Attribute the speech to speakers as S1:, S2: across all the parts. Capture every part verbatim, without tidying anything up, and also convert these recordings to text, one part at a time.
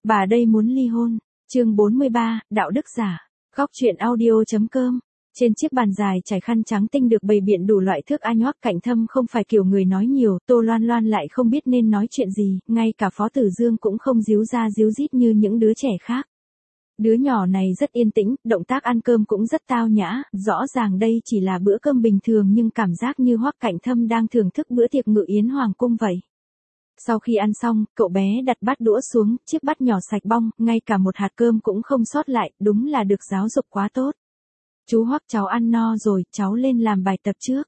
S1: bà đây muốn ly hôn. Chương bốn mươi ba, đạo đức giả. Góc truyện audio.com. Trên chiếc bàn dài trải khăn trắng tinh được bày biện đủ loại thức ăn Hoắc Cảnh Thâm không phải kiểu người nói nhiều, Tô Loan Loan lại không biết nên nói chuyện gì, ngay cả Phó Tử Dương cũng không díu ra díu dít như những đứa trẻ khác. Đứa nhỏ này rất yên tĩnh, động tác ăn cơm cũng rất tao nhã, rõ ràng đây chỉ là bữa cơm bình thường nhưng cảm giác như Hoắc Cảnh Thâm đang thưởng thức bữa tiệc ngự yến hoàng cung vậy. Sau khi ăn xong, cậu bé đặt bát đũa xuống, chiếc bát nhỏ sạch bong, ngay cả một hạt cơm cũng không sót lại, đúng là được giáo dục quá tốt. Chú Hoắc, cháu ăn no rồi, cháu lên làm bài tập trước.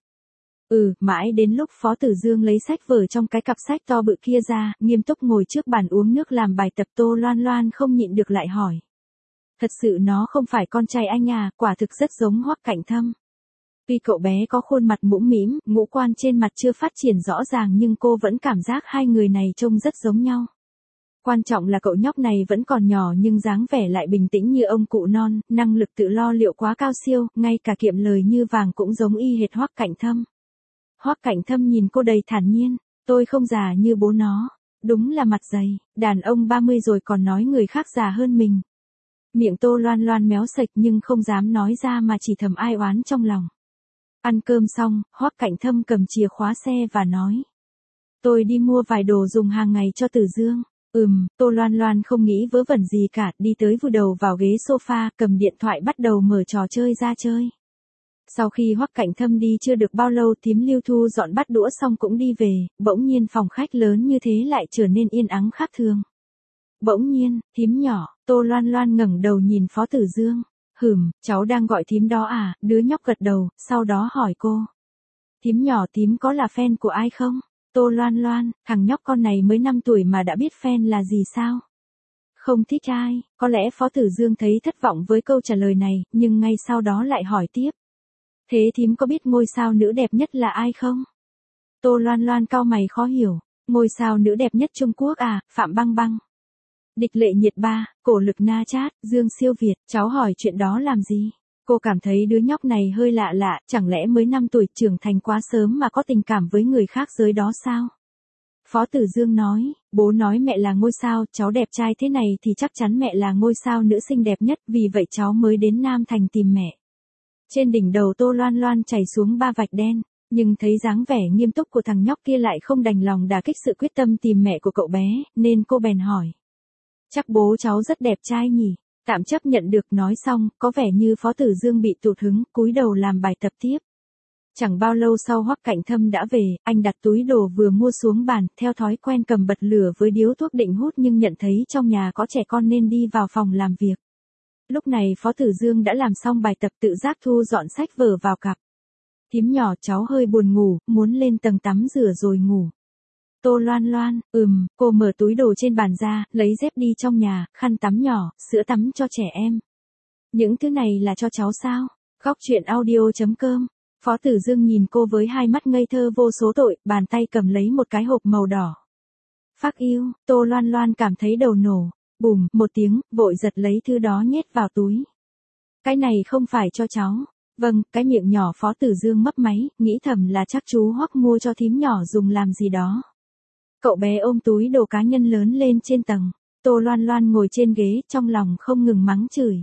S1: Ừ, mãi đến lúc Phó Tử Dương lấy sách vở trong cái cặp sách to bự kia ra, nghiêm túc ngồi trước bàn uống nước làm bài tập, Tô Loan Loan không nhịn được lại hỏi. Thật sự nó không phải con trai anh à, quả thực rất giống Hoắc Cảnh Thâm. Tuy cậu bé có khuôn mặt mũm mĩm, ngũ quan trên mặt chưa phát triển rõ ràng nhưng cô vẫn cảm giác hai người này trông rất giống nhau. Quan trọng là cậu nhóc này vẫn còn nhỏ nhưng dáng vẻ lại bình tĩnh như ông cụ non, năng lực tự lo liệu quá cao siêu, ngay cả kiệm lời như vàng cũng giống y hệt Hoắc Cảnh Thâm. Hoắc Cảnh Thâm nhìn cô đầy thản nhiên, tôi không già như bố nó, đúng là mặt dày, đàn ông ba mươi rồi còn nói người khác già hơn mình. Miệng Tô Loan Loan méo sạch nhưng không dám nói ra mà chỉ thầm ai oán trong lòng. Ăn cơm xong, Hoắc Cảnh Thâm cầm chìa khóa xe và nói. Tôi đi mua vài đồ dùng hàng ngày cho Tử Dương. Ừm, Tô Loan Loan không nghĩ vớ vẩn gì cả, đi tới vùi đầu vào ghế sofa, cầm điện thoại bắt đầu mở trò chơi ra chơi. Sau khi Hoắc Cảnh Thâm đi chưa được bao lâu, thím Lưu Thu dọn bát đũa xong cũng đi về, bỗng nhiên phòng khách lớn như thế lại trở nên yên ắng khác thường. Bỗng nhiên, thím nhỏ, Tô Loan Loan ngẩng đầu nhìn Phó Tử Dương. Hừm, cháu đang gọi thím đó à, đứa nhóc gật đầu, sau đó hỏi cô. Thím nhỏ, thím có là fan của ai không? Tô Loan Loan, thằng nhóc con này mới năm tuổi mà đã biết fan là gì sao? Không thích ai, có lẽ Phó Tử Dương thấy thất vọng với câu trả lời này, nhưng ngay sau đó lại hỏi tiếp. Thế thím có biết ngôi sao nữ đẹp nhất là ai không? Tô Loan Loan cau mày khó hiểu, ngôi sao nữ đẹp nhất Trung Quốc à, Phạm Băng Băng. Địch Lệ Nhiệt Ba, Cổ Lực Na Chát, Dương Siêu Việt, cháu hỏi chuyện đó làm gì? Cô cảm thấy đứa nhóc này hơi lạ lạ, chẳng lẽ mới năm tuổi trưởng thành quá sớm mà có tình cảm với người khác giới đó sao? Phó Tử Dương nói, bố nói mẹ là ngôi sao, cháu đẹp trai thế này thì chắc chắn mẹ là ngôi sao nữ xinh đẹp nhất, vì vậy cháu mới đến Nam Thành tìm mẹ. Trên đỉnh đầu Tô Loan Loan chảy xuống ba vạch đen, nhưng thấy dáng vẻ nghiêm túc của thằng nhóc kia lại không đành lòng đả kích sự quyết tâm tìm mẹ của cậu bé, nên cô bèn hỏi. Chắc bố cháu rất đẹp trai nhỉ? Tạm chấp nhận được, nói xong, có vẻ như Phó Tử Dương bị tụt hứng, cúi đầu làm bài tập tiếp. Chẳng bao lâu sau Hoắc Cảnh Thâm đã về, anh đặt túi đồ vừa mua xuống bàn, theo thói quen cầm bật lửa với điếu thuốc định hút nhưng nhận thấy trong nhà có trẻ con nên đi vào phòng làm việc. Lúc này Phó Tử Dương đã làm xong bài tập tự giác thu dọn sách vở vào cặp. Thím nhỏ, cháu hơi buồn ngủ, muốn lên tầng tắm rửa rồi ngủ. Tô Loan Loan, ừm, cô mở túi đồ trên bàn ra, lấy dép đi trong nhà, khăn tắm nhỏ, sữa tắm cho trẻ em. Những thứ này là cho cháu sao? Góc truyện audio.com. Phó Tử Dương nhìn cô với hai mắt ngây thơ vô số tội, bàn tay cầm lấy một cái hộp màu đỏ. Phác yêu, Tô Loan Loan cảm thấy đầu nổ, bùm, một tiếng, vội giật lấy thứ đó nhét vào túi. Cái này không phải cho cháu. Vâng, cái miệng nhỏ Phó Tử Dương mấp máy, nghĩ thầm là chắc chú Hoắc mua cho thím nhỏ dùng làm gì đó. Cậu bé ôm túi đồ cá nhân lớn lên trên tầng. Tô Loan Loan ngồi trên ghế, trong lòng không ngừng mắng chửi.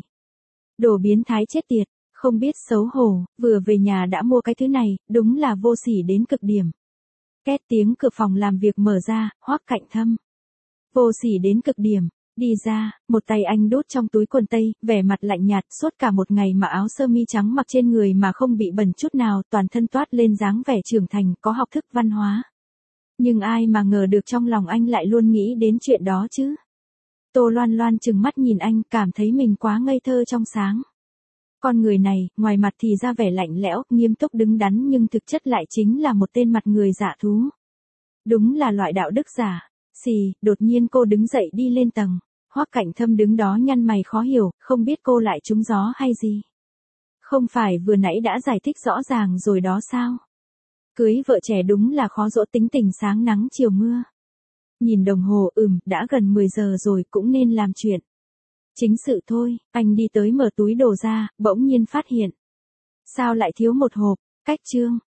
S1: Đồ biến thái chết tiệt, không biết xấu hổ, vừa về nhà đã mua cái thứ này, đúng là vô sỉ đến cực điểm. Két tiếng cửa phòng làm việc mở ra, Hoắc Cảnh Thâm. Vô sỉ đến cực điểm, đi ra, một tay anh đút trong túi quần tây, vẻ mặt lạnh nhạt, suốt cả một ngày mà áo sơ mi trắng mặc trên người mà không bị bẩn chút nào, toàn thân toát lên dáng vẻ trưởng thành, có học thức văn hóa. Nhưng ai mà ngờ được trong lòng anh lại luôn nghĩ đến chuyện đó chứ. Tô Loan Loan trừng mắt nhìn anh, cảm thấy mình quá ngây thơ trong sáng. Con người này, ngoài mặt thì ra vẻ lạnh lẽo, nghiêm túc đứng đắn nhưng thực chất lại chính là một tên mặt người dạ thú. Đúng là loại đạo đức giả. Xì, đột nhiên cô đứng dậy đi lên tầng. Hoắc Cảnh Thâm đứng đó nhăn mày khó hiểu, không biết cô lại trúng gió hay gì. Không phải vừa nãy đã giải thích rõ ràng rồi đó sao? Cưới vợ trẻ đúng là khó dỗ, tính tình sáng nắng chiều mưa. Nhìn đồng hồ, ừm, đã gần mười giờ rồi, cũng nên làm chuyện. Chính sự thôi, anh đi tới mở túi đồ ra, bỗng nhiên phát hiện. Sao lại thiếu một hộp, cách chương,